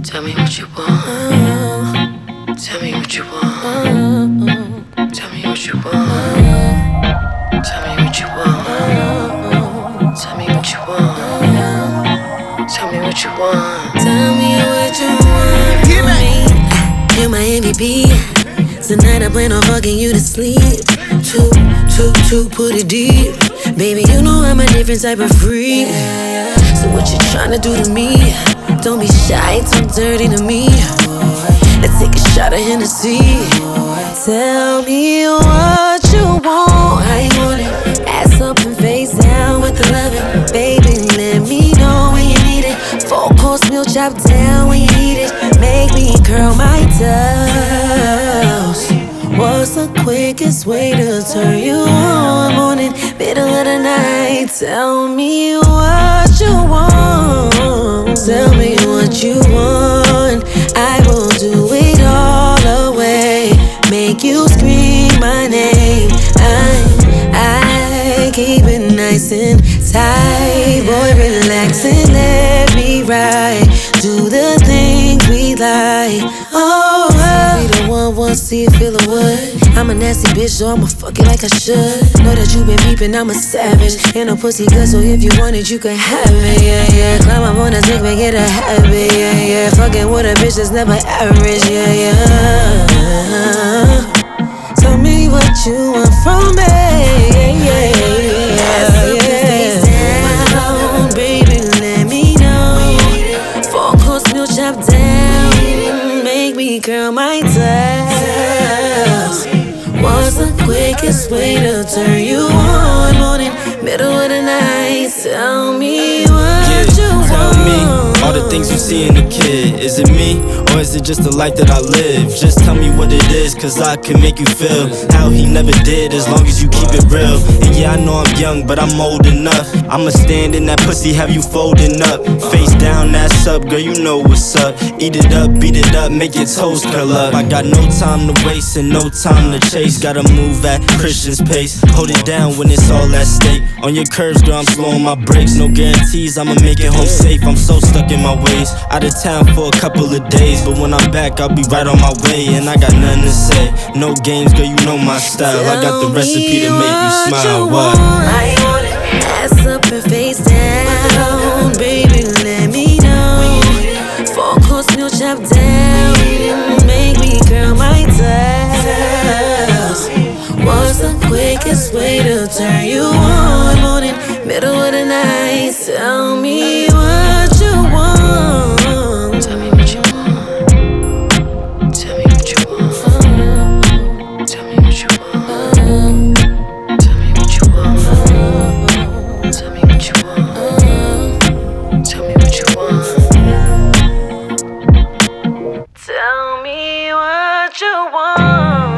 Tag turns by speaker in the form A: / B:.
A: Tell me what you want. Tell me what you want. Tell me what you want. Tell me what you want. Tell me what you want. Tell me what you want.
B: Tell me what you want from me. You're my MVP. Tonight I plan on fucking you to sleep. Put it deep. Baby, you know I'm a different type of freak. So what you tryna do to me? Don't be shy, talk dirty to me. Let's take a shot of Hennessy. Tell me what you want. How you want it? Ass up and face down with the loving. Baby, let me know when you need it. 4-course meal chopped down when you eat it. Make me curl my toes. What's the quickest way to turn you on? Morning, middle of the night. Tell me what you want. Tell me what you want. I will do it all away. Make you scream my name. I keep it nice and tight. Boy, relax and let me ride. Do the things we like. Oh, be the one, see it, feel the wood. I'm a nasty bitch, so I'ma fuck it like I should. Know that you been peeping, I'm a savage. Ain't no pussy good, so if you want it, you can have it, yeah. Climb up on a dick, make it a habit, yeah. Fucking with a bitch that's never average, yeah. Tell me what you want from me, down, baby, let me know. 4-course meal chopped down. Make me curl my toes. What's the quickest way to turn you on? Morning, middle of the night. Tell me what you want.
C: Tell me all the things you see in the kid. Is it me, or is it just the life that I live? Just tell me what it is, cause I can make you feel how he never did, as long as you keep it real. And yeah, I know I'm young, but I'm old enough. I'ma stand in that pussy, have you folding up. Face down, ass up, girl, you know what's up. Eat it up, beat it up, make your toes curl up. I got no time to waste and no time to chase. Gotta move at Christian's pace. Hold it down when it's all at stake. On your curves, girl, I'm slowing my brakes. No guarantees, I'ma make it home safe. I'm so stuck in my ways. Out of town for a couple of days, but when I'm back, I'll be right on my way. And I got nothing to say. No games, girl, you know my style. I got the recipe to make you smile. What?
B: I want it. Ass up and face down. Baby, let me know. 4-course meal chopped down. Make me curl my toes. What's the quickest way to turn you on? Morning, middle of the night. Tell me what you want.
A: Tell me what you want. Tell me what you want. Tell me what you want. Tell me what you want. Tell me what you want. Tell me what you want.
B: Tell me what you want.